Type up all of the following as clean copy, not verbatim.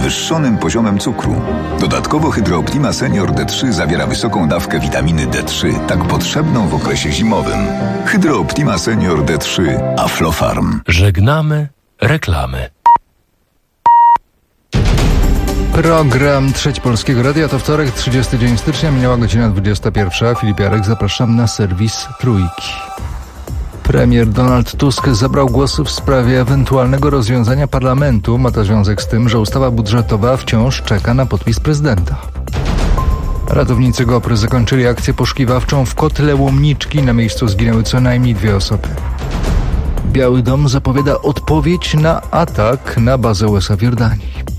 podwyższonym poziomem cukru. Dodatkowo Hydro Optima Senior D3 zawiera wysoką dawkę witaminy D3, tak potrzebną w okresie zimowym. Hydro Optima Senior D3 Aflofarm. Żegnamy reklamy. Program Trzeci Polskiego Radia to wtorek, 30 dzień stycznia, minęła godzina 21. Filip Jarek, zapraszam na serwis Trójki. Premier Donald Tusk zabrał głos w sprawie ewentualnego rozwiązania parlamentu. Ma to związek z tym, że ustawa budżetowa wciąż czeka na podpis prezydenta. Ratownicy GOPR zakończyli akcję poszukiwawczą w kotle Łomniczki. Na miejscu zginęły co najmniej 2 osoby. Biały Dom zapowiada odpowiedź na atak na bazę USA w Jordanii.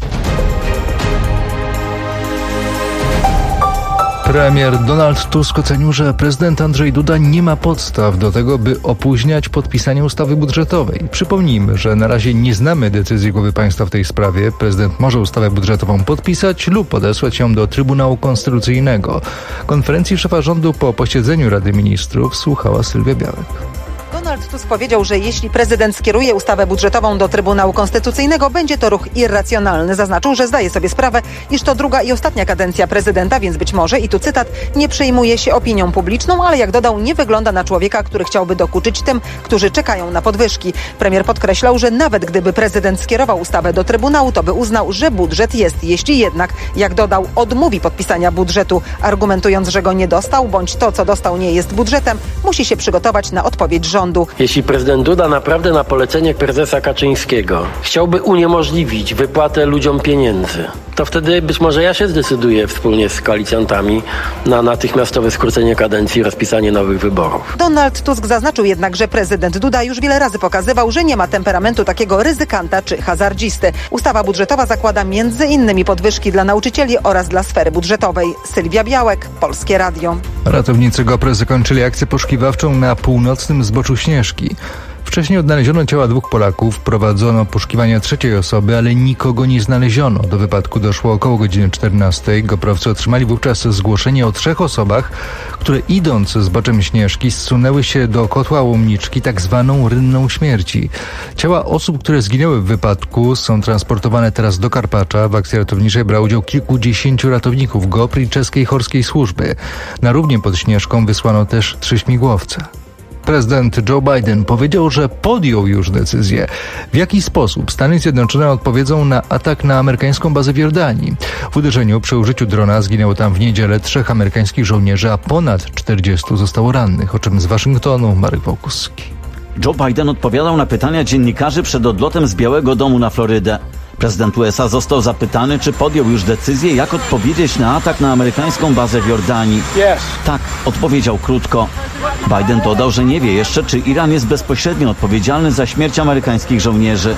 Premier Donald Tusk ocenił, że prezydent Andrzej Duda nie ma podstaw do tego, by opóźniać podpisanie ustawy budżetowej. Przypomnijmy, że na razie nie znamy decyzji głowy państwa w tej sprawie. Prezydent może ustawę budżetową podpisać lub odesłać ją do Trybunału Konstytucyjnego. Konferencji szefa rządu po posiedzeniu Rady Ministrów słuchała Sylwia Białek. Donald Tusk powiedział, że jeśli prezydent skieruje ustawę budżetową do Trybunału Konstytucyjnego, będzie to ruch irracjonalny. Zaznaczył, że zdaje sobie sprawę, iż to druga i ostatnia kadencja prezydenta, więc być może, i tu cytat, nie przejmuje się opinią publiczną, ale jak dodał, nie wygląda na człowieka, który chciałby dokuczyć tym, którzy czekają na podwyżki. Premier podkreślał, że nawet gdyby prezydent skierował ustawę do Trybunału, to by uznał, że budżet jest. Jeśli jednak, jak dodał, odmówi podpisania budżetu, argumentując, że go nie dostał, bądź to, co dostał, nie jest budżetem, musi się przygotować na odpowiedź rządu. Jeśli prezydent Duda naprawdę na polecenie prezesa Kaczyńskiego chciałby uniemożliwić wypłatę ludziom pieniędzy, to wtedy być może ja się zdecyduję wspólnie z koalicjantami na natychmiastowe skrócenie kadencji i rozpisanie nowych wyborów. Donald Tusk zaznaczył jednak, że prezydent Duda już wiele razy pokazywał, że nie ma temperamentu takiego ryzykanta czy hazardzisty. Ustawa budżetowa zakłada między innymi podwyżki dla nauczycieli oraz dla sfery budżetowej. Sylwia Białek, Polskie Radio. Ratownicy GOPR zakończyli akcję poszukiwawczą na północnym zboczu Śnieżki. Wcześniej odnaleziono ciała 2 Polaków, prowadzono poszukiwania 3. osoby, ale nikogo nie znaleziono. Do wypadku doszło około godziny 14. GOPR-owcy otrzymali wówczas zgłoszenie o 3 osobach, które idąc zboczem Śnieżki zsunęły się do kotła Łomniczki, tak zwaną rynną śmierci. Ciała osób, które zginęły w wypadku, są transportowane teraz do Karpacza. W akcji ratowniczej brało udział kilkudziesięciu ratowników GOPR i czeskiej Horskiej Służby. Na równie pod Śnieżką wysłano też 3 śmigłowce. Prezydent Joe Biden powiedział, że podjął już decyzję, w jaki sposób Stany Zjednoczone odpowiedzą na atak na amerykańską bazę w Jordanii. W uderzeniu przy użyciu drona zginęło tam w niedzielę 3 amerykańskich żołnierzy, a ponad 40 zostało rannych, o czym z Waszyngtonu Marek Wałkuski. Joe Biden odpowiadał na pytania dziennikarzy przed odlotem z Białego Domu na Florydę. Prezydent USA został zapytany, czy podjął już decyzję, jak odpowiedzieć na atak na amerykańską bazę w Jordanii. Tak, odpowiedział krótko. Biden dodał, że nie wie jeszcze, czy Iran jest bezpośrednio odpowiedzialny za śmierć amerykańskich żołnierzy.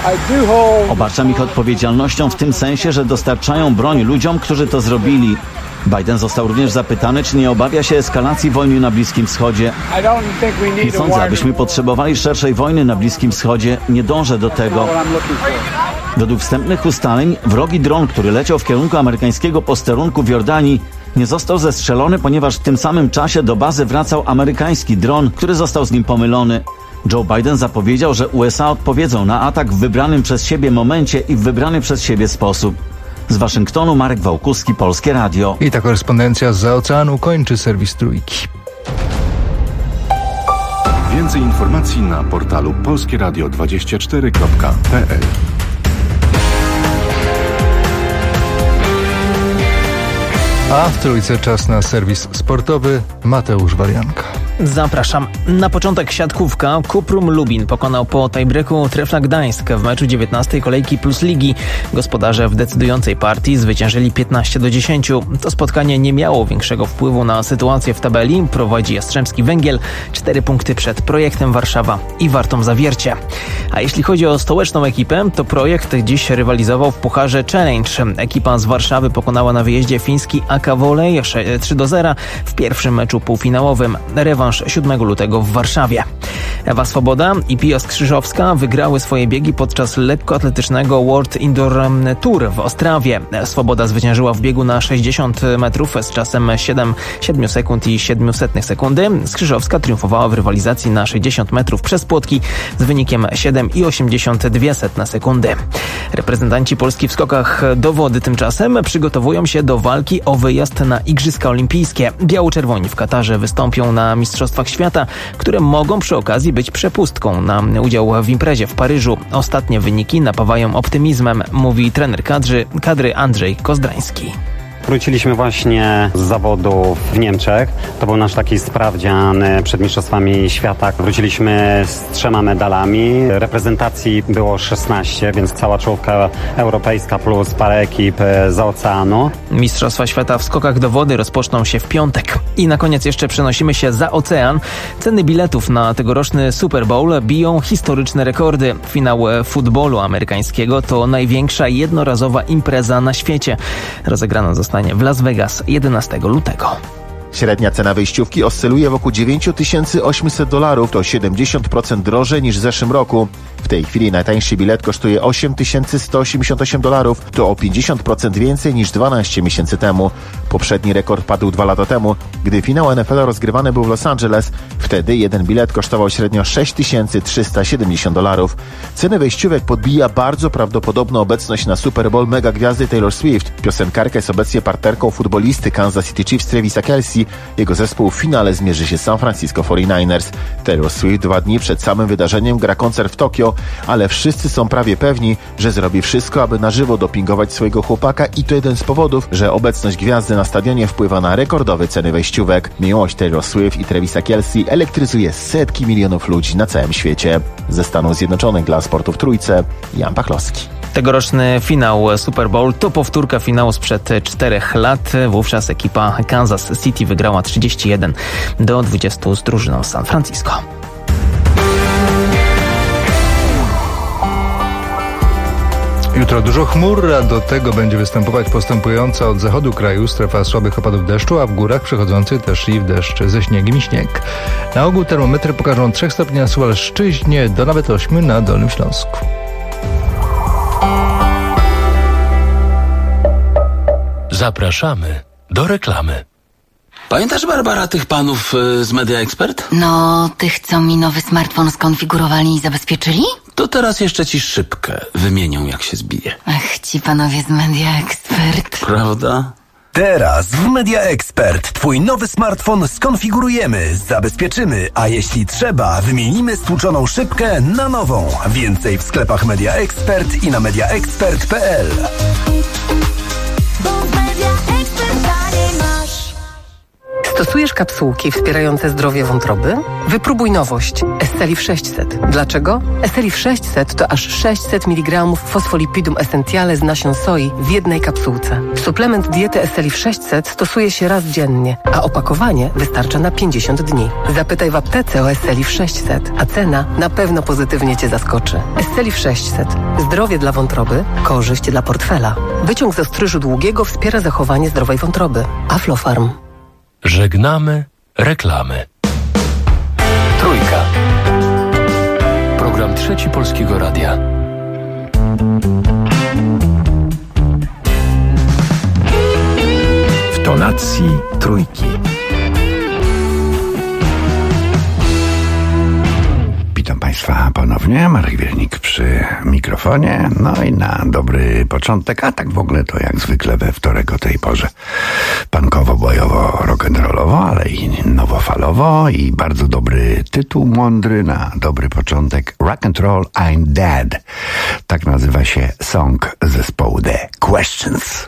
Obarczam ich odpowiedzialnością w tym sensie, że dostarczają broń ludziom, którzy to zrobili. Biden został również zapytany, czy nie obawia się eskalacji wojny na Bliskim Wschodzie. Nie sądzę, abyśmy potrzebowali szerszej wojny na Bliskim Wschodzie. Nie dążę do tego. Według wstępnych ustaleń wrogi dron, który leciał w kierunku amerykańskiego posterunku w Jordanii, nie został zestrzelony, ponieważ w tym samym czasie do bazy wracał amerykański dron, który został z nim pomylony. Joe Biden zapowiedział, że USA odpowiedzą na atak w wybranym przez siebie momencie i w wybrany przez siebie sposób. Z Waszyngtonu Marek Wałkuski, Polskie Radio. I ta korespondencja zza oceanu kończy serwis Trójki. Więcej informacji na portalu polskieradio24.pl. A w Trójce czas na serwis sportowy. Mateusz Warianka. Zapraszam. Na początek siatkówka. Kuprum Lubin pokonał po tiebreaku Trefla Gdańsk w meczu 19. kolejki Plus Ligi. Gospodarze w decydującej partii zwyciężyli 15-10. To spotkanie nie miało większego wpływu na sytuację w tabeli. Prowadzi Jastrzębski Węgiel 4 punkty przed Projektem Warszawa i Wartą Zawiercie. A jeśli chodzi o stołeczną ekipę, to Projekt dziś rywalizował w Pucharze Challenge. Ekipa z Warszawy pokonała na wyjeździe fiński AK Volley 3-0 w pierwszym meczu półfinałowym. Rewanż rewanż 7 lutego w Warszawie. Ewa Swoboda i Pia Skrzyżowska wygrały swoje biegi podczas lekkoatletycznego World Indoor Tour w Ostrawie. Swoboda zwyciężyła w biegu na 60 metrów z czasem 7 sekund i 0,07 sekundy. Skrzyżowska triumfowała w rywalizacji na 60 metrów przez płotki z wynikiem 7,82 sekundy. Reprezentanci Polski w skokach do wody tymczasem przygotowują się do walki o wyjazd na Igrzyska Olimpijskie. Biało-czerwoni w Katarze wystąpią na Mistrzostwach Świata, które mogą przy okazji być przepustką na udział w imprezie w Paryżu. Ostatnie wyniki napawają optymizmem, mówi trener kadry Andrzej Kozdrański. Wróciliśmy właśnie z zawodów w Niemczech. To był nasz taki sprawdzian przed Mistrzostwami Świata. Wróciliśmy z 3 medalami. Reprezentacji było 16, więc cała czołówka europejska plus parę ekip z oceanu. Mistrzostwa Świata w skokach do wody rozpoczną się w piątek. I na koniec jeszcze przenosimy się za ocean. Ceny biletów na tegoroczny Super Bowl biją historyczne rekordy. Finał futbolu amerykańskiego to największa jednorazowa impreza na świecie. Rozegrana zostanie w Las Vegas 11 lutego. Średnia cena wejściówki oscyluje wokół $9800, to 70% drożej niż w zeszłym roku. W tej chwili najtańszy bilet kosztuje $8188, to o 50% więcej niż 12 miesięcy temu. Poprzedni rekord padł 2 lata temu, gdy finał NFL rozgrywany był w Los Angeles. Wtedy jeden bilet kosztował średnio $6370. Ceny wejściówek podbija bardzo prawdopodobna obecność na Super Bowl mega gwiazdy Taylor Swift. Piosenkarka jest obecnie partnerką futbolisty Kansas City Chiefs Travisa Kelce. Jego zespół w finale zmierzy się z San Francisco 49ers. Taylor Swift 2 dni przed samym wydarzeniem gra koncert w Tokio, ale wszyscy są prawie pewni, że zrobi wszystko, aby na żywo dopingować swojego chłopaka i to jeden z powodów, że obecność gwiazdy na stadionie wpływa na rekordowe ceny wejściówek. Miłość Taylor Swift i Travisa Kelce elektryzuje setki milionów ludzi na całym świecie. Ze Stanów Zjednoczonych dla Sportu w Trójce, Jan Pachlowski. Tegoroczny finał Super Bowl to powtórka finału sprzed 4 lat. Wówczas ekipa Kansas City wygrała 31-20 z drużyną San Francisco. Jutro dużo chmur, a do tego będzie występować postępująca od zachodu kraju strefa słabych opadów deszczu, a w górach przechodzący też i w deszcz ze śniegiem i śnieg. Na ogół termometry pokażą 3 stopni na Suwalszczyźnie do nawet 8 na Dolnym Śląsku. Zapraszamy do reklamy. Pamiętasz, Barbara, tych panów z Media Expert? No, tych, co mi nowy smartfon skonfigurowali i zabezpieczyli? To teraz jeszcze ci szybkę wymienią, jak się zbije. Ach, ci panowie z Media Expert. Prawda? Teraz w Media Expert twój nowy smartfon skonfigurujemy, zabezpieczymy, a jeśli trzeba, wymienimy stłuczoną szybkę na nową. Więcej w sklepach Media Expert i na mediaexpert.pl. Stosujesz kapsułki wspierające zdrowie wątroby? Wypróbuj nowość Esselif 600. Dlaczego? Esselif 600 to aż 600 mg fosfolipidum essentiale z nasion soi w jednej kapsułce. Suplement diety Esselif 600 stosuje się raz dziennie, a opakowanie wystarcza na 50 dni. Zapytaj w aptece o Esselif 600, a cena na pewno pozytywnie Cię zaskoczy. Esselif 600. Zdrowie dla wątroby, korzyść dla portfela. Wyciąg z ostryżu długiego wspiera zachowanie zdrowej wątroby. Aflofarm. Żegnamy reklamy. Trójka. Program Trzeci Polskiego Radia. W tonacji trójki. Witam Państwa ponownie, Marek Wiernik przy mikrofonie, no i na dobry początek, a tak w ogóle to jak zwykle we wtorek o tej porze punkowo, bojowo, rock'n'rollowo, ale i nowofalowo i bardzo dobry tytuł mądry na dobry początek, Rock and Roll I'm Dead. Tak nazywa się song zespołu The Questions.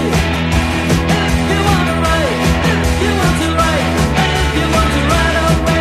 Right away.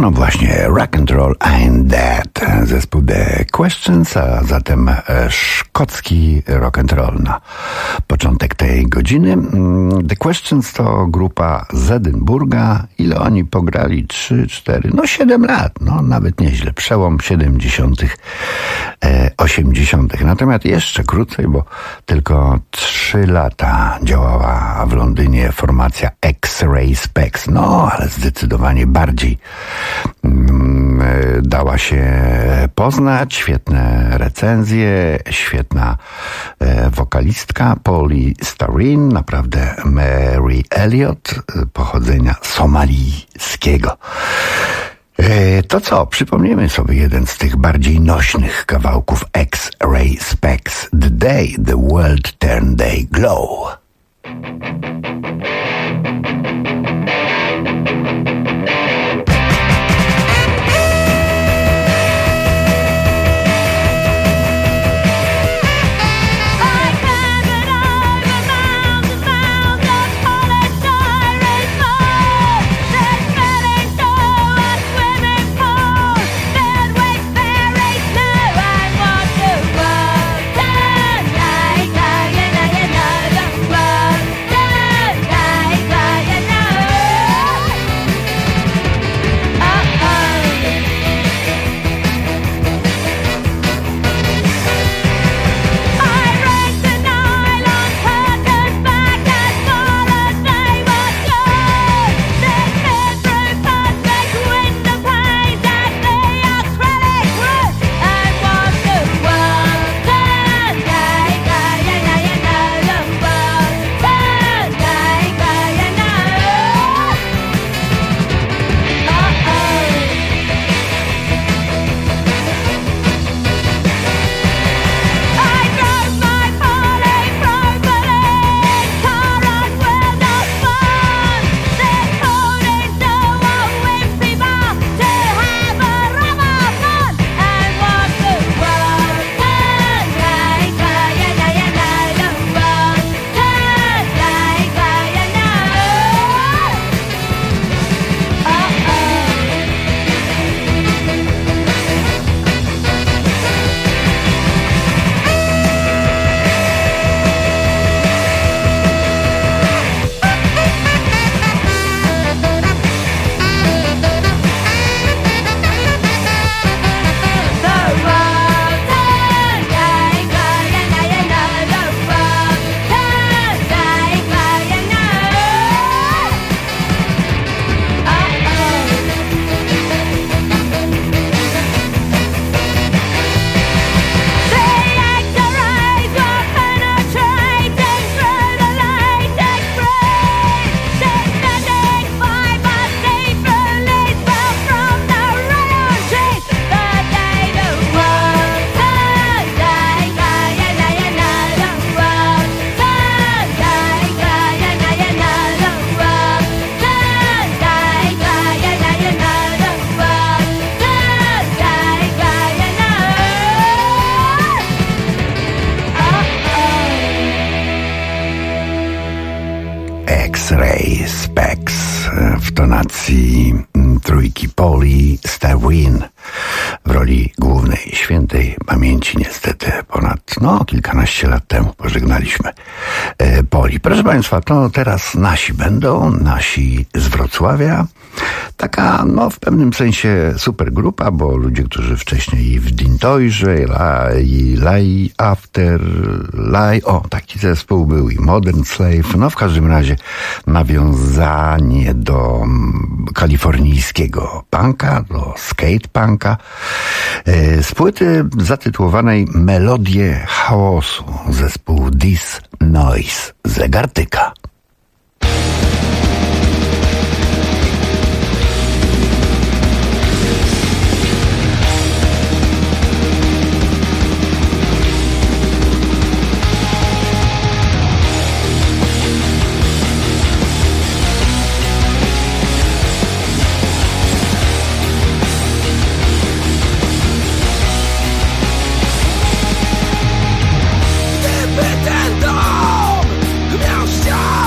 No właśnie, Rock and Roll Ain't Dead, zespół The Questions, a zatem szkocki rock and roll na początek tej godziny. The Questions to grupa z Edynburga. Ile oni pograli? 3, 4, 7 lat. No nawet nieźle. Przełom 70., 80. Natomiast jeszcze krócej, bo tylko 3 lata działała w Londynie formacja X-Ray Spex. No, ale zdecydowanie bardziej dała się poznać. Świetne recenzje, świetna wokalistka Polly Starine, naprawdę Mary Elliott, pochodzenia somalijskiego. To co? Przypomnijmy sobie jeden z tych bardziej nośnych kawałków X-Ray Spex. The Day the World Turned Day Glow. X-Ray Spex w tonacji trójki Polly Starine w roli głównej, świętej pamięci niestety ponad kilkanaście lat temu pożegnaliśmy Polly. Proszę Państwa, to teraz nasi będą, nasi z Wrocławia. Taka, w pewnym sensie super grupa, bo ludzie, którzy wcześniej w Dintoirze i Lie After Lie, taki zespół był, i Modern Slave, w każdym razie nawiązanie do kalifornijskiego punka, do skate punka, z płyty zatytułowanej Melodie chaosu, zespół This Noise z Legartyka. Gdyby ten dom miał ścianę,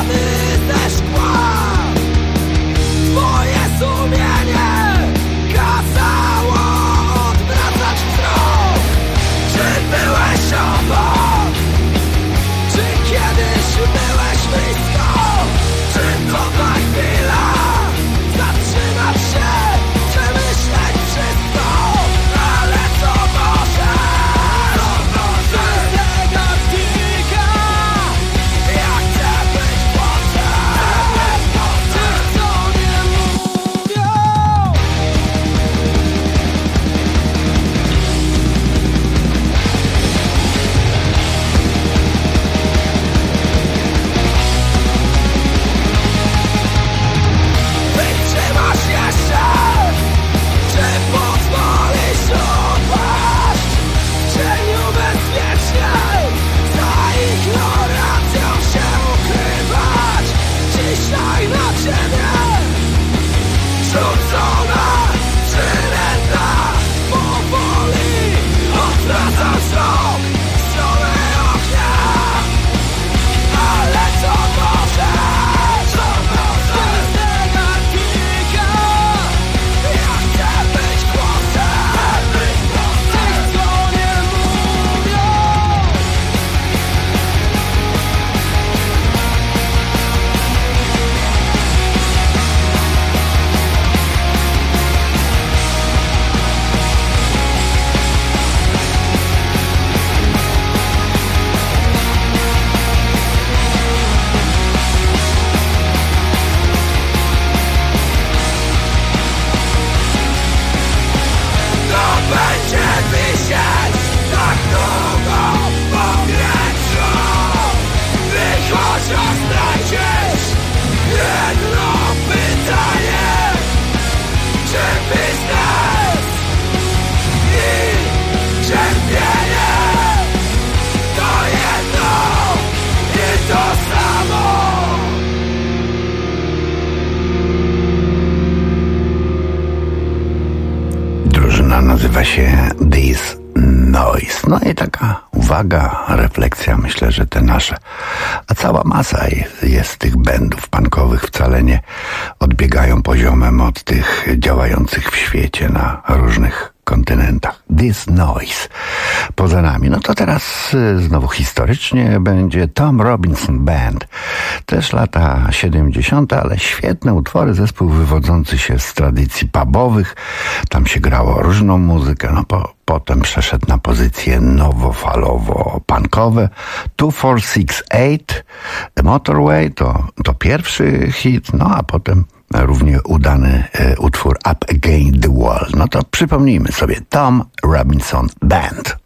Drużyna nazywa się This Noise. No i taka uwaga, refleksja, myślę, że te nasze, a cała masa jest tych bandów punkowych, wcale nie odbiegają poziomem od tych działających w świecie na różnych kontynentach. This Noise poza nami. No to teraz znowu historycznie będzie Tom Robinson Band. Też lata 70., ale świetne utwory, zespół wywodzący się z tradycji pubowych. Tam się grało różną muzykę. No potem przeszedł na pozycje nowofalowo-punkowe. 2468 Motorway to pierwszy hit, no a potem równie udany utwór Up Against the Wall. No to przypomnijmy sobie Tom Robinson Band.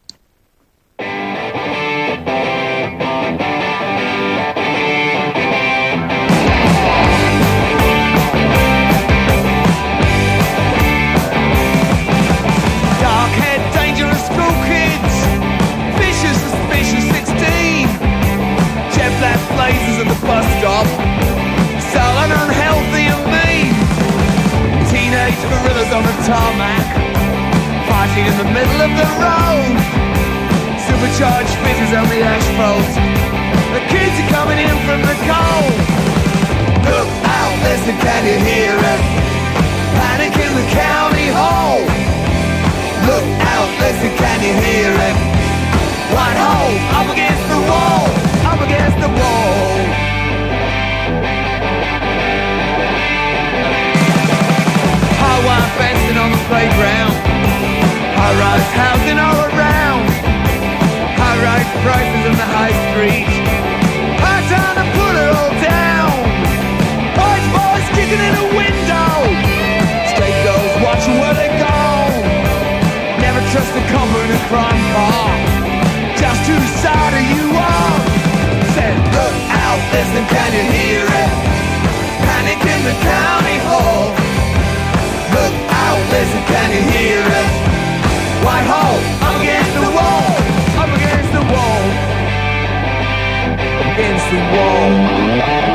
Dark-haired, dangerous school kids, vicious, suspicious 16, jet black blazers at the bus stop, sullen, unhealthy and mean, teenage gorillas on the tarmac, fighting in the middle of the road, supercharged fizzes on the asphalt, the kids are coming in from the cold. Look out, listen, can you hear it? Panic in the county hall. Look out, listen, can you hear it? Whitehall, up against the wall, up against the wall. High-wire fencing on the playground, high-rise housing all around, high-rise prices in the high street, high time to put it all down. White boys kicking in a window, straight girls watching where they go. Never trust a copper in a crime bar, just whose side are you on? Said, look out, listen, can you hear it? Panic in the county hall. Look out, listen, can you hear it? Whitehall, up against the wall, up against the wall, up against the wall.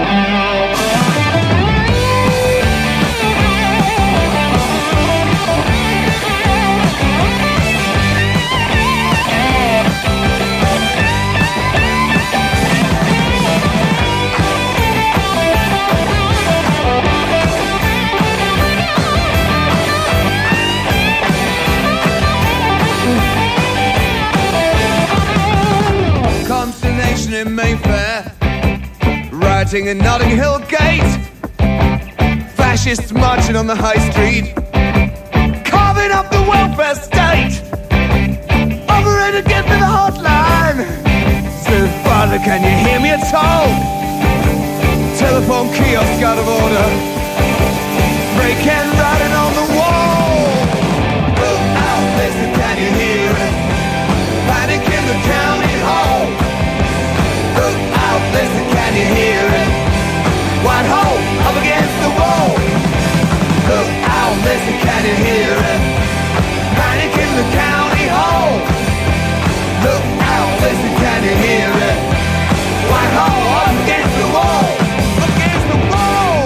In Mayfair, rioting in Notting Hill Gate, fascists marching on the high street, carving up the welfare state. Operator, get to the hotline. Said, Father, can you hear me at all? Telephone kiosk out of order, break and writing on the wall. Look out, listen, can you hear it? Panic in the county hall. Look out, listen, can you hear it? Whitehall, up against the wall. Look out, listen, can you hear it? Panic in the county hall. Look out, listen, can you hear it? Whitehall, up against the wall. Up against the wall.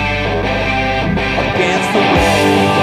Up against the wall.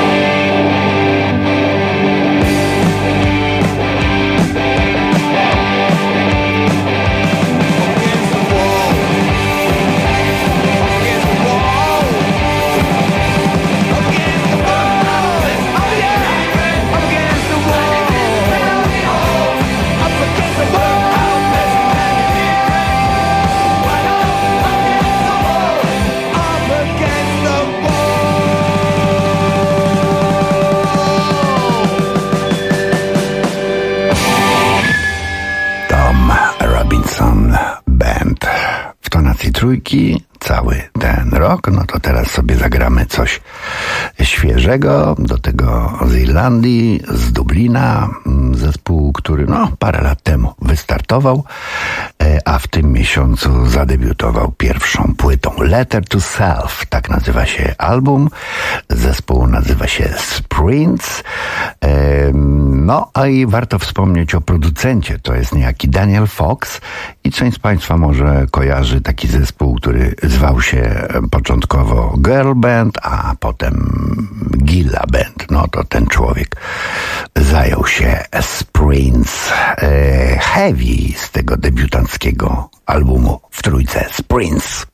Band w tonacji trójki cały ten rok. No to teraz sobie zagramy coś świeżego, do tego z Irlandii, z Dublina, zespół, który parę lat temu wystartował, a w tym miesiącu zadebiutował pierwszą płytą. Letter to Self, tak nazywa się album. Zespół nazywa się Sprints. No, a i warto wspomnieć o producencie. To jest niejaki Daniel Fox i część z Państwa może kojarzy taki zespół, który zwał się początkowo Girl Band, a potem Gilla Band. No to ten człowiek zajął się Sprints Heavy z tego debiutanckiego albumu w trójce Sprints.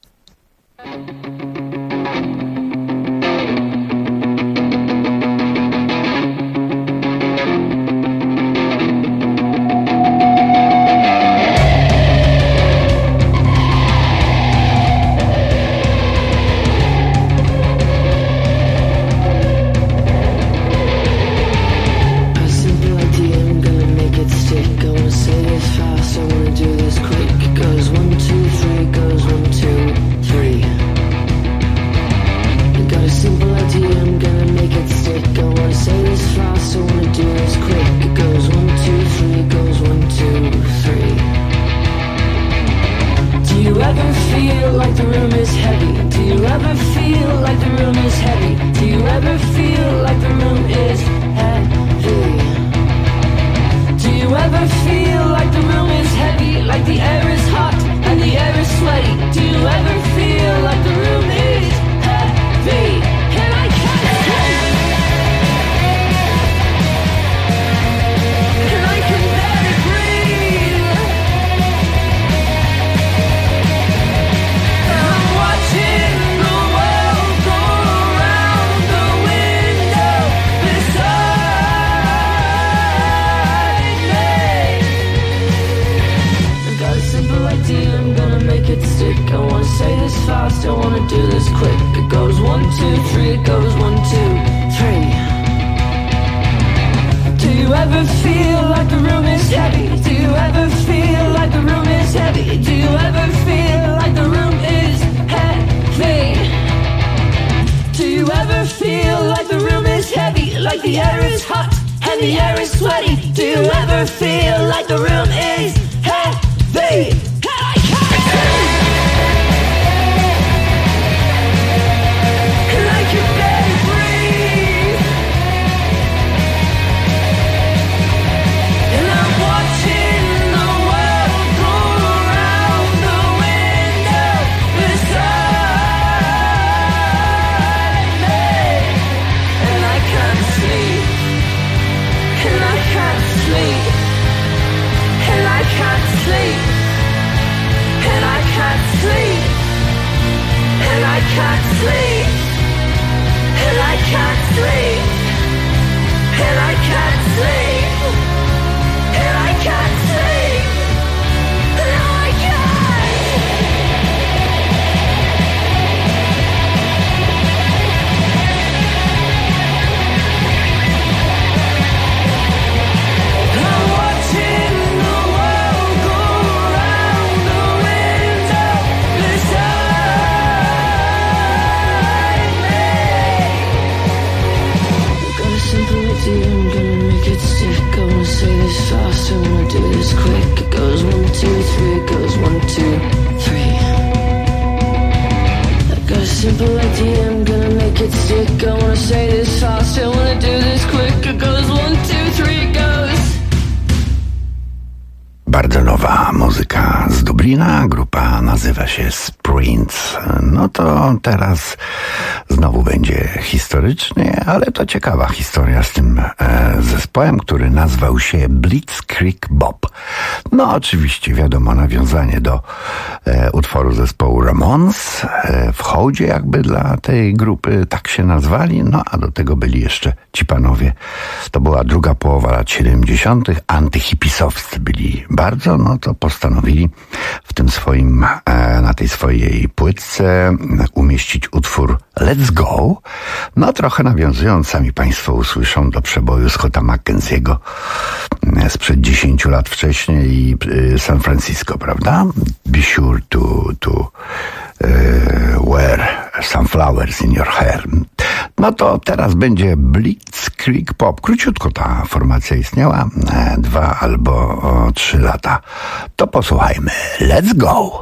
Bardzo nowa muzyka z Dublina, grupa nazywa się Sprints. No to teraz znowu będzie historycznie, ale to ciekawa historia z tym zespołem, który nazwał się Blitzkrieg Bop. No oczywiście wiadomo, nawiązanie do utworu zespołu Ramones, w hołdzie jakby dla tej grupy, tak się nazwali, no a do tego byli jeszcze ci panowie. To była druga połowa lat 70. Antyhipisowscy byli bardzo, no to postanowili w tym swoim, na tej swojej płytce umieścić utwór Let's Go, no trochę nawiązując, sami państwo usłyszą, do przeboju Scotta McKenzie'ego sprzed 10 lat wcześniej i San Francisco, prawda? Be sure to wear some flowers in your hair. No to teraz będzie Blitzkrieg Pop. Króciutko ta formacja istniała, 2 albo 3 lata. To posłuchajmy. Let's go!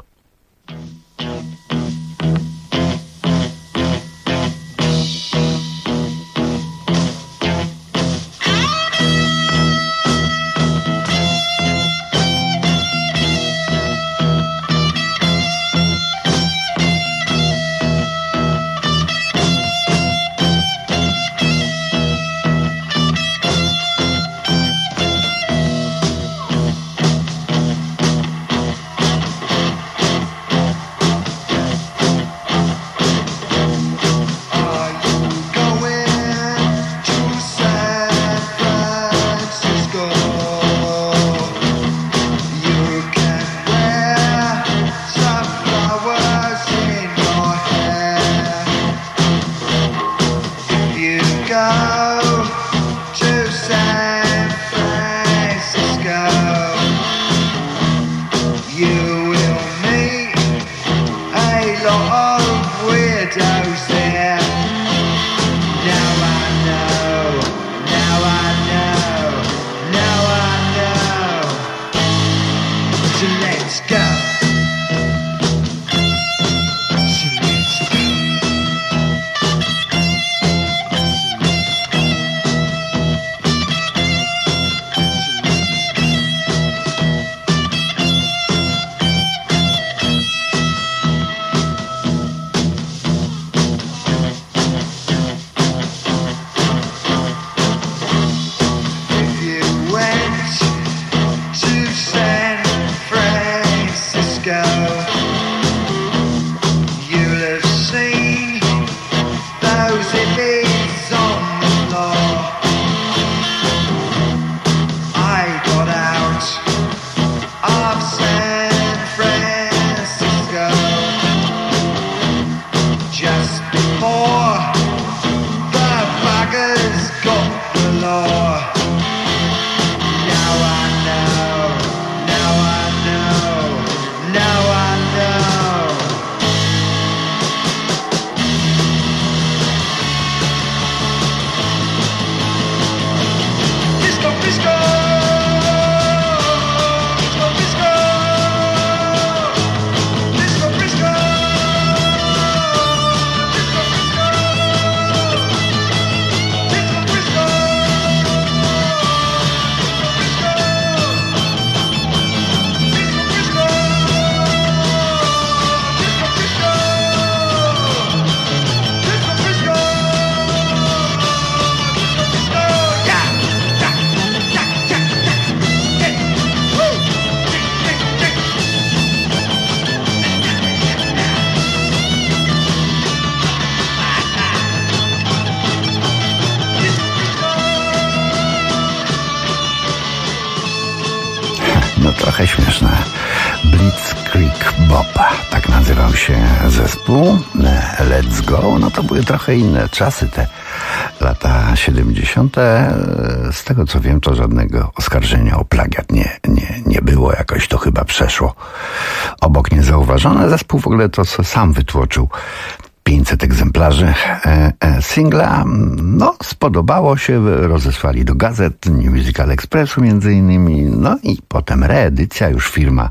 Trochę śmieszne. Blitzkrieg Bop, tak nazywał się zespół. Let's Go, no to były trochę inne czasy, te lata 70. Z tego co wiem, to żadnego oskarżenia o plagiat nie było, jakoś to chyba przeszło obok niezauważone. Zespół w ogóle to co sam wytłoczył 500 egzemplarzy singla. No, spodobało się, rozesłali do gazet, New Musical Expressu między innymi, no i potem reedycja, już firma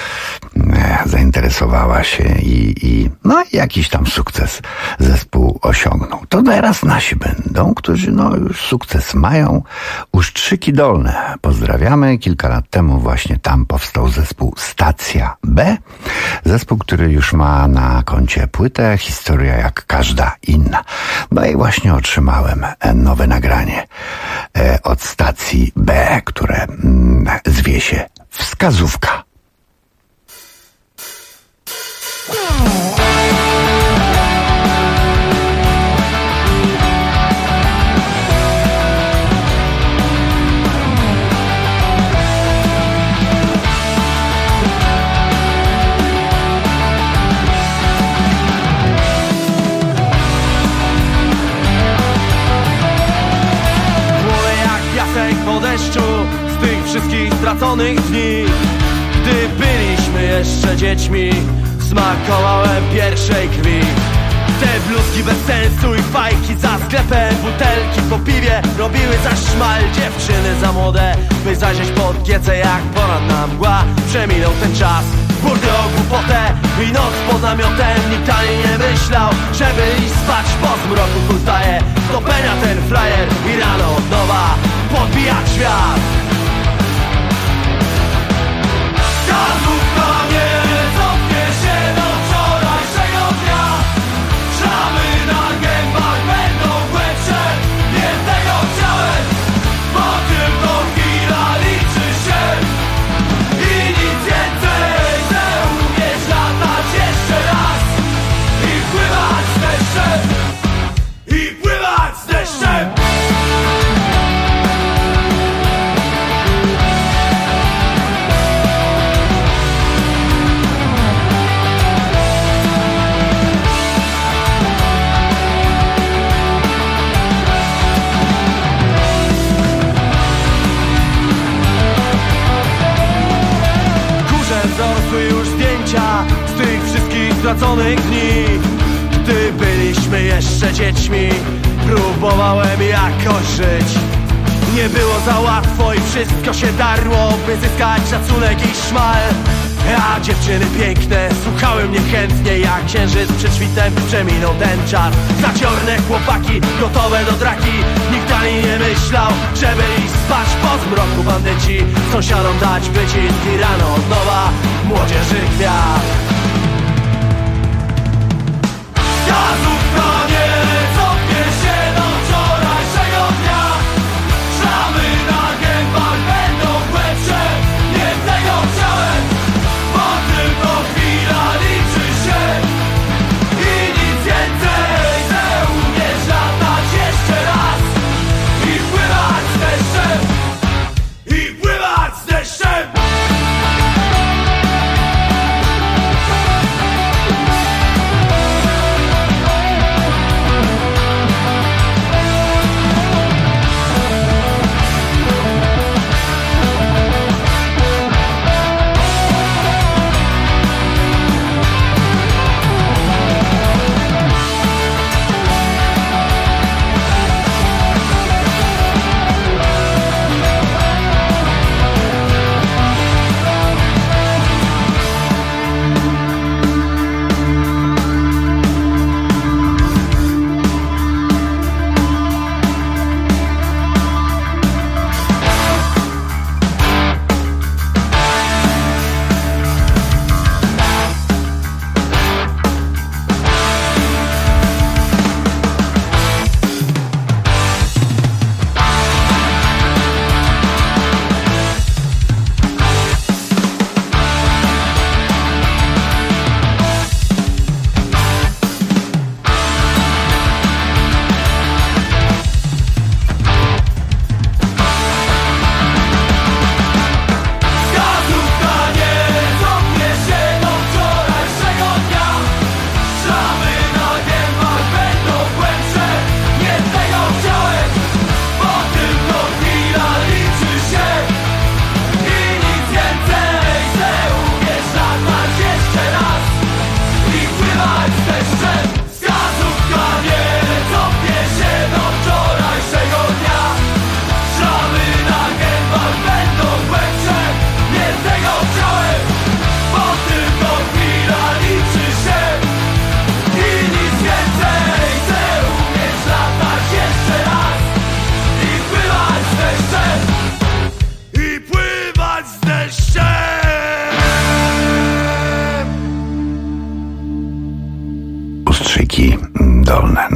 zainteresowała się i jakiś tam sukces zespół osiągnął. To teraz nasi będą, którzy już sukces mają. Ustrzyki Dolne pozdrawiamy. Kilka lat temu właśnie tam powstał zespół Stacja B. Zespół, który już ma na koncie płytę Historia jak każda inna. No i właśnie otrzymałem nowe nagranie od Stacji B, które zwie się Wskazówka. Po deszczu z tych wszystkich straconych dni, gdy byliśmy jeszcze dziećmi, smakowałem pierwszej krwi. Te bluzki bez sensu i fajki za sklepem, butelki po piwie robiły zaś szmal. Dziewczyny za młode, by zajrzeć pod giecę jak poranna mgła. Przeminął ten czas, burdy o głupotę i noc pod namiotem. Nikt ani nie myślał, żeby iść spać po zmroku. Poznaje stopenia ten frajer i rano od nowa podbijać świat. Wskazówka nie cofnie się do wczorajszego dnia. Szramy na gębach będą głębsze, nie tego chciałem, bo tylko chwila liczy się i nic więcej. Chcę umieć latać jeszcze raz i pływać z deszczem, i pływać z deszczem. Zarosły już zdjęcia z tych wszystkich straconych dni, gdy byliśmy jeszcze dziećmi. Próbowałem jakoś żyć. Nie było za łatwo i wszystko się darło, by zyskać szacunek i szmal. A dziewczyny piękne słuchały mnie chętnie, jak księżyc przed świtem przeminął ten czas. Zaciorne chłopaki, gotowe do draki. Nikt ani nie myślał, żeby iść spać po zmroku. Bandyci sąsiadom dać wycisk i rano od nowa młodzieży kwiat. Wskazówka nie cofnie się do wczorajszego dnia. Szramy na gębach będą głębsze, nie tego chciałem, bo tylko chwila liczy się i nic więcej. Chcę umieć latać jeszcze raz i pływać z deszczem, i pływać z deszczem.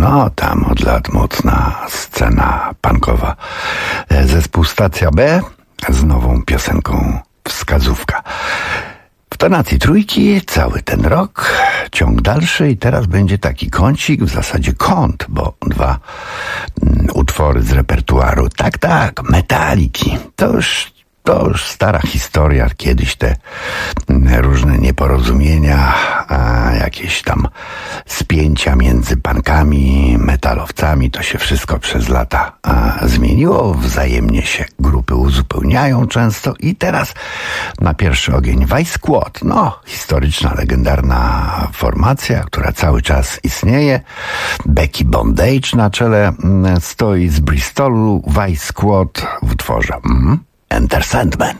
No, tam od lat mocna scena punkowa. Zespół Stacja B z nową piosenką Wskazówka. W tonacji trójki cały ten rok, ciąg dalszy i teraz będzie taki kącik, w zasadzie kąt, bo 2 utwory z repertuaru. Tak, Metaliki. To już stara historia, kiedyś te różne nieporozumienia, jakieś tam spięcia między punkami, metalowcami, to się wszystko przez lata zmieniło, wzajemnie się grupy uzupełniają często i teraz na pierwszy ogień Vice Squad, historyczna, legendarna formacja, która cały czas istnieje. Becky Bondage na czele stoi z Bristolu, Vice Squad w utworze Enter Sandman.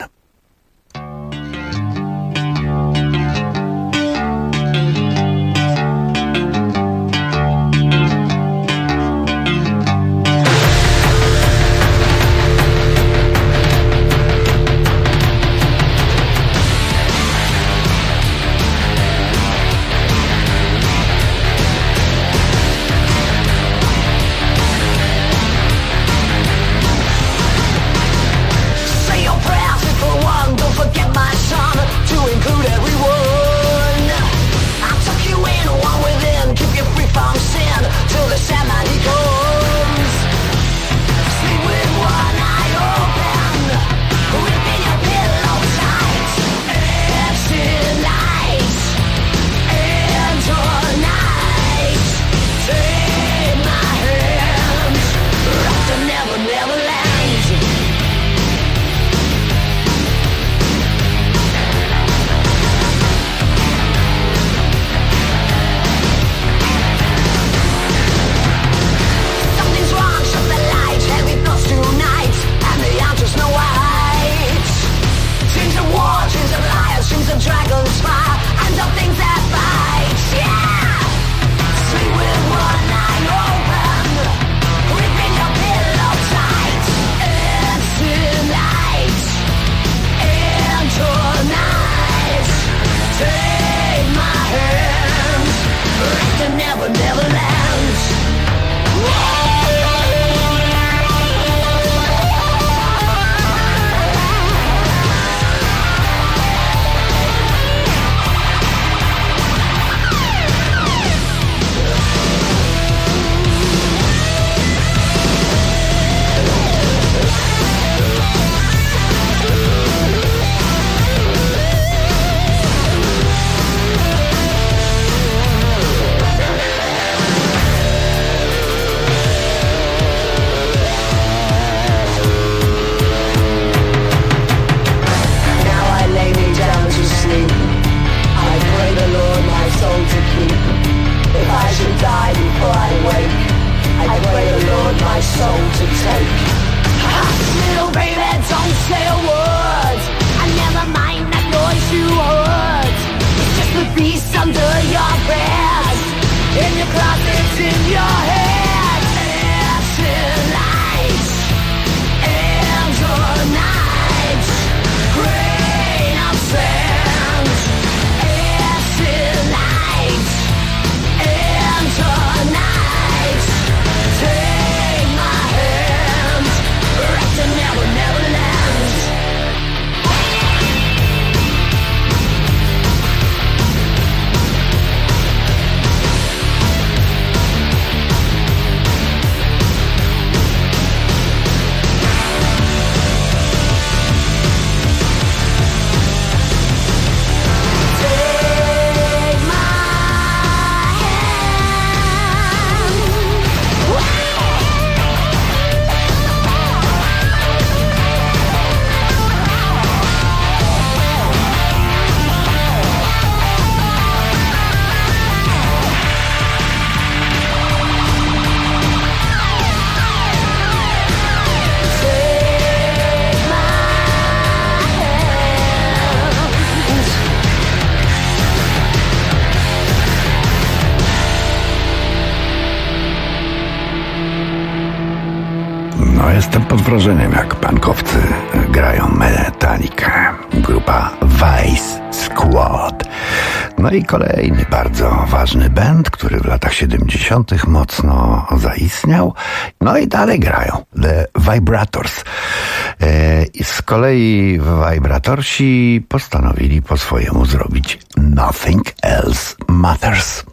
Jestem pod wrażeniem, jak punkowcy grają Metallikę. Grupa Vice Squad. No i kolejny bardzo ważny band, który w latach 70. mocno zaistniał. No i dalej grają. The Vibrators. I z kolei Vibratorsi postanowili po swojemu zrobić Nothing Else Matters.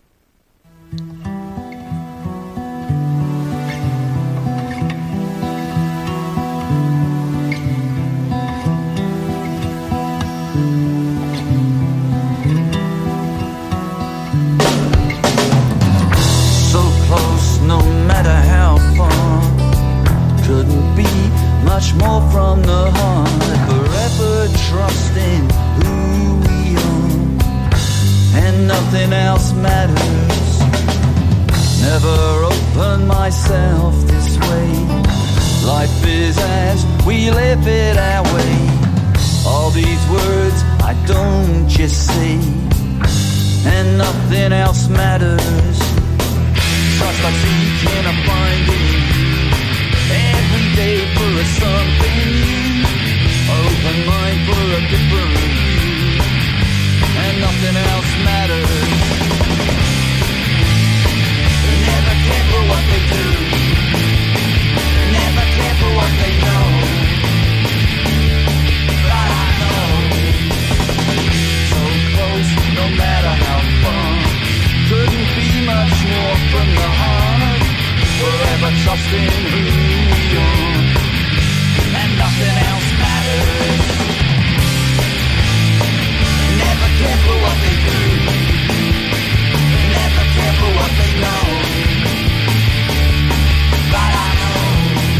Much more from the heart, forever trusting who we are, and nothing else matters. Never opened myself this way. Life is as we live it our way. All these words I don't just say, and nothing else matters. Trust I seek and I find it every day for something new. Open mind for a different view, and nothing else matters. Never care for what they do, never care for what they know. But I know, so close, no matter how far. Couldn't be much more from the heart. Forever trusting who we are, and nothing else matters. Never care for what they do, never care for what they know. But I know.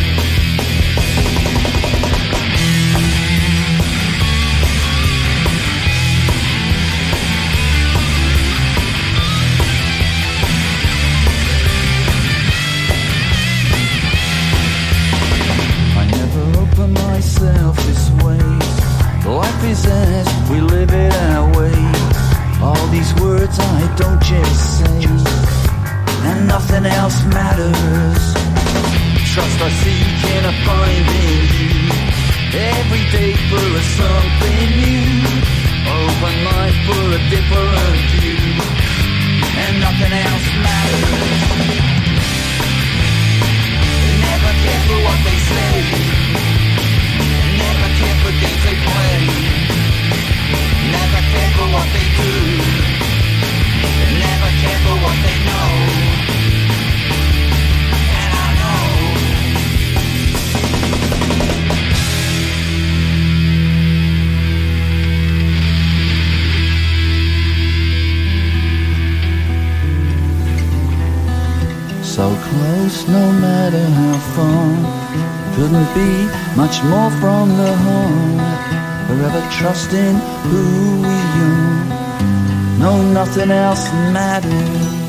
Myself this way. Life is as we live it our way. All these words I don't just say, and nothing else matters. Trust I seek and I find in you. Every day for something new. Open mind for a different view, and nothing else matters. Never care for what they say, never care for games they play, never care for what they do, never care for what they know. And I know. So close, no matter how far. Couldn't be much more from the heart. Forever trusting who we are. No, nothing else matters.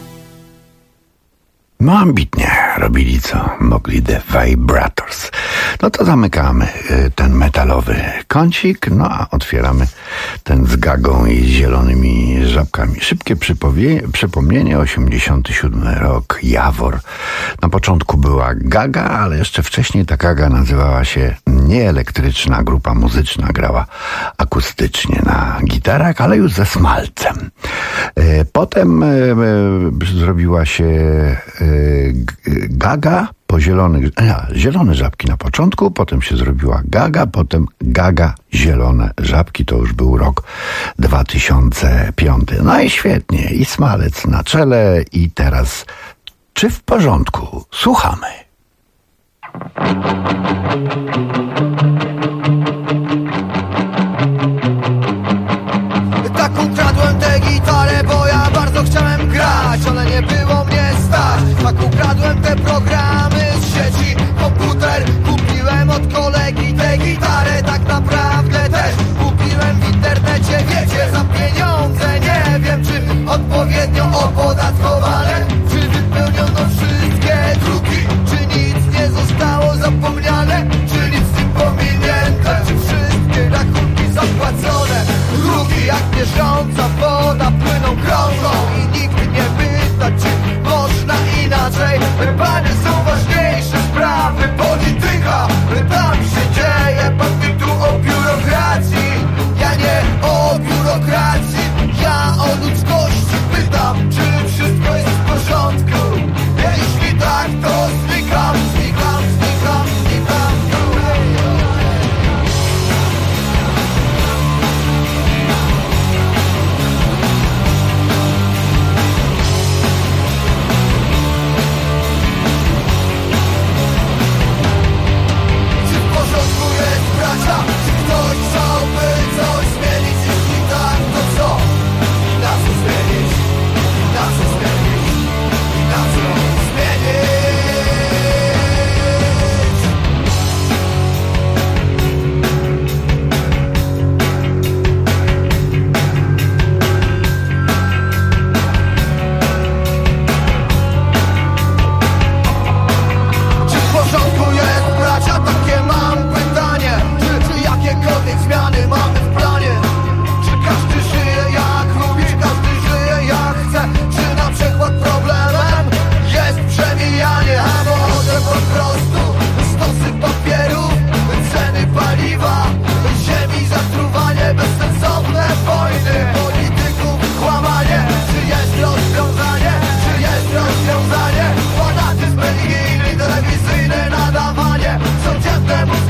No ambitnie robili co mogli The Vibrators. No to zamykamy ten metalowy kącik, no a otwieramy ten z Gagą i zielonymi żabkami. Szybkie przypomnienie, 87 rok, Jawor. Na początku była Gaga, ale jeszcze wcześniej ta Gaga nazywała się Nieelektryczna Grupa Muzyczna. Grała akustycznie na gitarach, ale już ze smalcem. Potem zrobiła się Gaga po zielone żabki na początku, potem się zrobiła Gaga, potem Gaga, zielone żabki, to już był rok 2005. No i świetnie, i smalec na czele, i teraz czy w porządku? Słuchamy. Tak ukradłem tę gitarę, bo ja bardzo chciałem grać, ale nie było mnie stać. Tak ukradłem te programy z sieci, komputer kupiłem od kolegi tę gitarę. Tak naprawdę też kupiłem w internecie, wiecie, za pieniądze. Nie wiem, czy odpowiednio opodatkowane, czy wypełniono wszystkie druki, czy nic nie zostało zapomniane, czy nic nie pominięte, czy wszystkie rachunki zapłacone. Drugi jak bieżąca woda płyną krągą i nikt nie pyta, czy można inaczej. Panie, są ważniejsze sprawy, polityka, tam się dzieje, pan tu o biurokracji. Ja nie o biurokracji, ja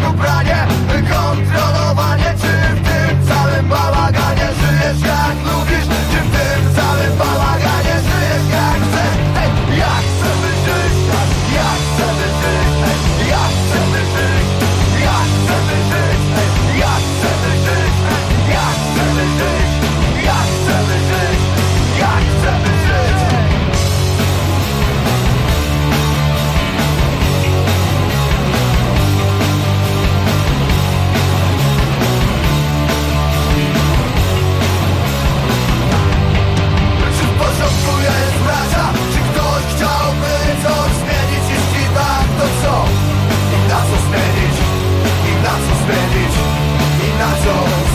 ubranie, kontrolowanie. Czy w tym całym bałaganie żyjesz jak lubisz? Czy w tym całym bałaganie żyjesz jak chcesz? Ej, jak chcemy żyć? Jak chcemy żyć? Ej, jak chcemy żyć? Jak chcemy żyć? Ej, jak chcemy żyć? Ej, jak chcemy żyć? Jak chcemy żyć? Jak chcemy żyć? Czy w porządku jest praca? Czy ktoś chciałby coś zmienić? Jeśli tak, to co? I na co zmienić? I na co zmienić? I na co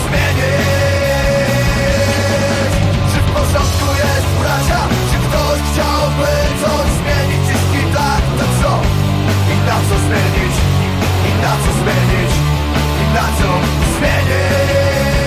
zmienić? Czy w porządku jest praca? Czy ktoś chciałby coś zmienić? Jeśli tak, to co? I na co zmienić? I na co zmienić? I na co zmienić?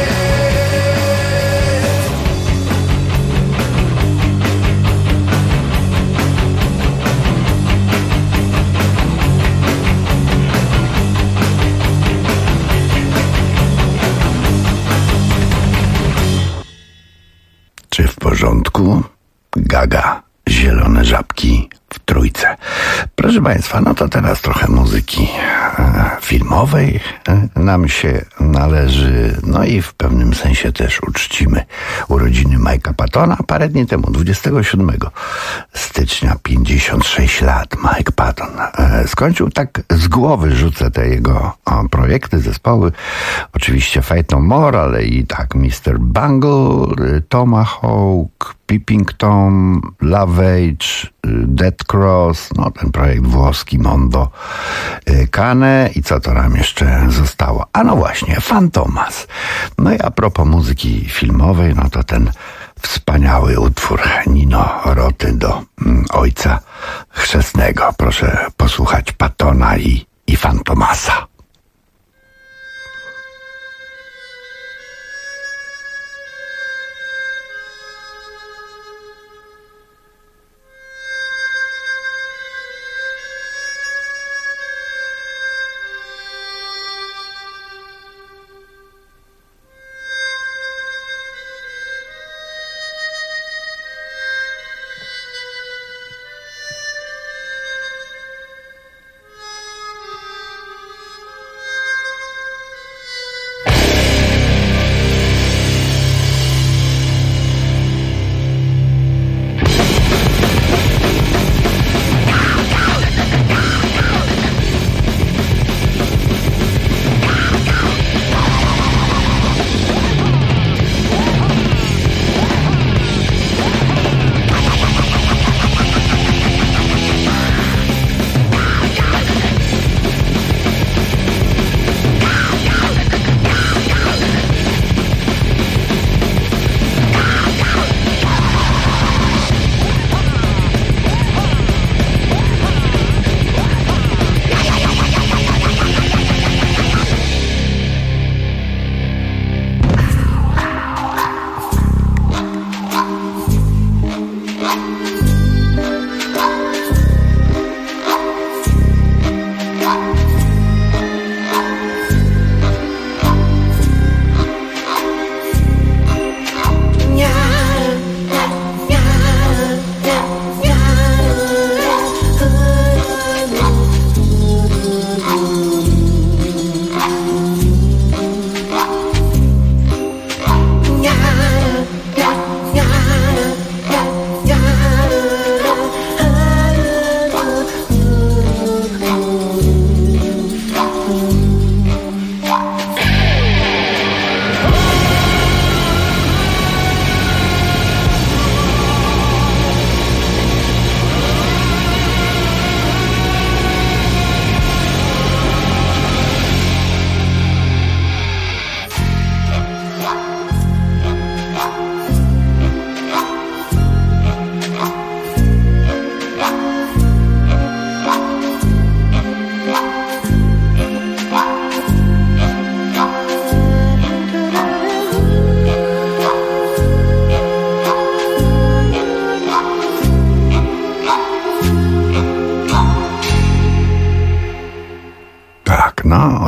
Czy w porządku? Gaga, zielone żabki w Trójce. Proszę Państwa, no to teraz trochę muzyki filmowej nam się należy, no i w pewnym sensie też uczcimy urodziny Mike'a Pattona. Parę dni temu, 27 stycznia, 56 lat Mike Patton skończył. Tak z głowy rzucę te jego projekty, zespoły. Oczywiście Faith No More, ale i tak Mr. Bungle, Tomahawk, Peeping Tom, Love Age, Dead Cross, no ten projekt włoski Mondo Cane i co to nam jeszcze zostało? A no właśnie, Fantomas. No i a propos muzyki filmowej, no to ten wspaniały utwór Nino Roty do ojca chrzestnego. Proszę posłuchać Pattona i Fantomasa.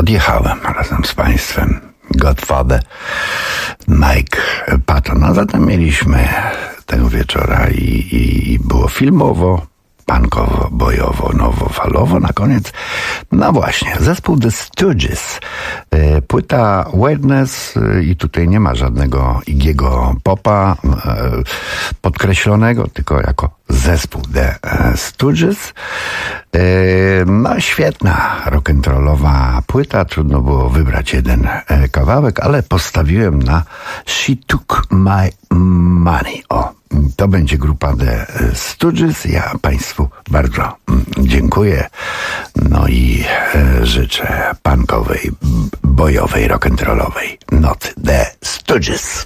odjechałem razem z państwem. Godfather, Mike Patton. A zatem mieliśmy tego wieczora i było filmowo, punkowo, bojowo, nowofalowo. Na koniec, no właśnie, zespół The Stooges. Płyta Weirdness i tutaj nie ma żadnego Iggy'ego Popa podkreślonego, tylko jako zespół The Stooges. No świetna rock'n'rollowa płyta. Trudno było wybrać jeden kawałek, ale postawiłem na She Took My Money. O, to będzie grupa The Stooges. Ja państwu bardzo dziękuję. No i życzę punkowej, bojowej, rock'n'rollowej nocy. The Stooges.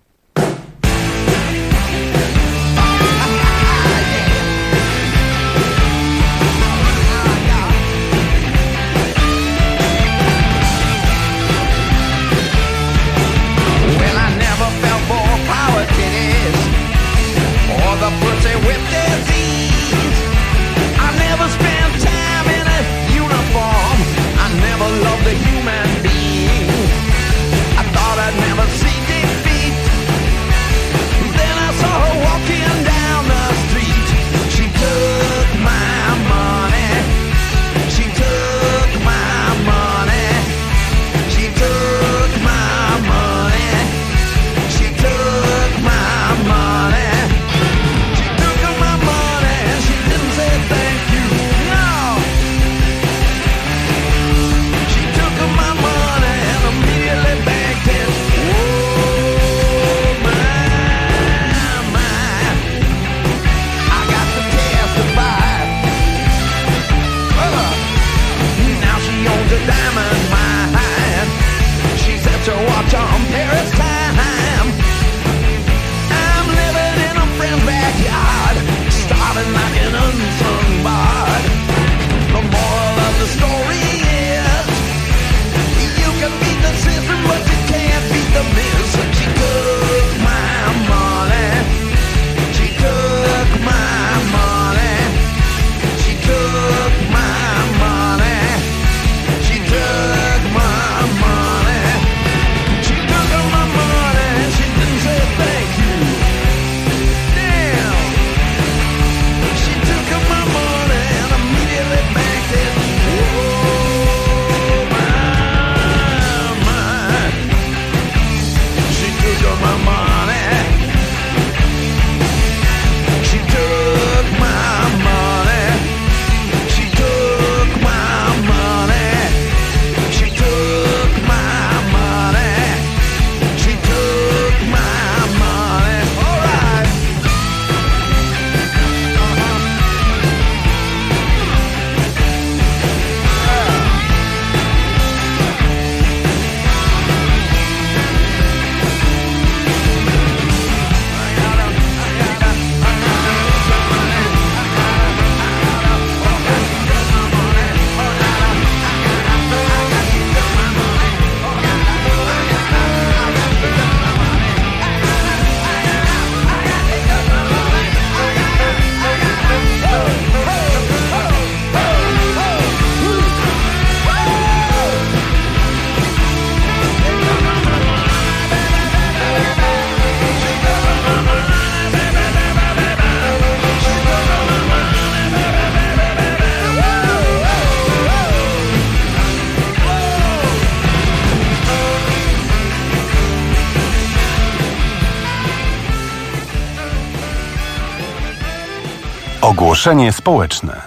Ogłoszenie społeczne.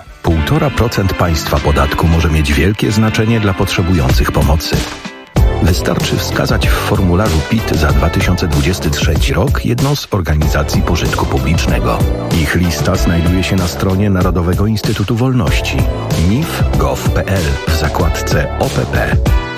1,5% państwa podatku może mieć wielkie znaczenie dla potrzebujących pomocy. Wystarczy wskazać w formularzu PIT za 2023 rok jedną z organizacji pożytku publicznego. Ich lista znajduje się na stronie Narodowego Instytutu Wolności nif.gov.pl w zakładce OPP.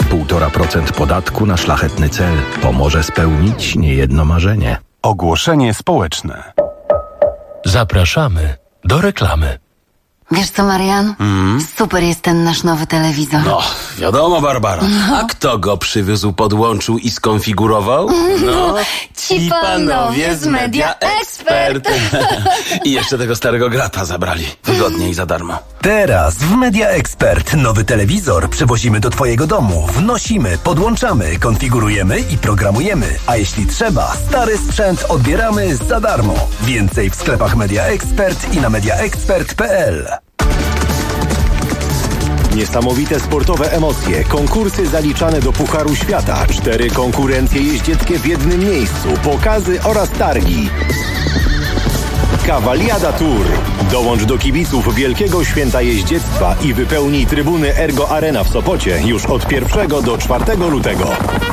1,5% podatku na szlachetny cel pomoże spełnić niejedno marzenie. Ogłoszenie społeczne. Zapraszamy do reklamy. Wiesz co, Marian? Super jest ten nasz nowy telewizor. No, wiadomo, Barbara. A kto go przywiózł, podłączył i skonfigurował? No, ci panowie z Media Expert. I jeszcze tego starego grata zabrali. Wygodnie i za darmo. Teraz w Media Expert nowy telewizor przywozimy do Twojego domu. Wnosimy, podłączamy, konfigurujemy i programujemy. A jeśli trzeba, stary sprzęt odbieramy za darmo. Więcej w sklepach Media Expert i na mediaexpert.pl. Niesamowite sportowe emocje, konkursy zaliczane do Pucharu Świata, 4 konkurencje jeździeckie w jednym miejscu, pokazy oraz targi. Cavaliada Tour. Dołącz do kibiców Wielkiego Święta Jeździectwa i wypełnij trybuny Ergo Arena w Sopocie już od 1 do 4 lutego.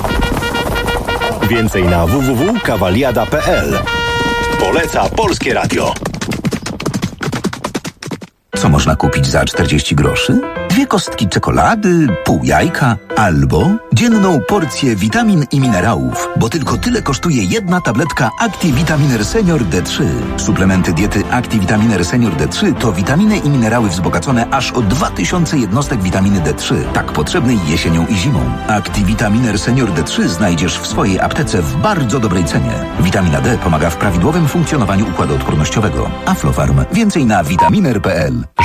Więcej na www.cavaliada.pl. Poleca Polskie Radio. Co można kupić za 40 groszy? 2 kostki czekolady, pół jajka albo dzienną porcję witamin i minerałów, bo tylko tyle kosztuje jedna tabletka Activitaminer Senior D3. Suplementy diety Activitaminer Senior D3 to witaminy i minerały wzbogacone aż o 2000 jednostek witaminy D3, tak potrzebnej jesienią i zimą. Activitaminer Senior D3 znajdziesz w swojej aptece w bardzo dobrej cenie. Witamina D pomaga w prawidłowym funkcjonowaniu układu odpornościowego. Aflofarm. Więcej na vitaminer.pl.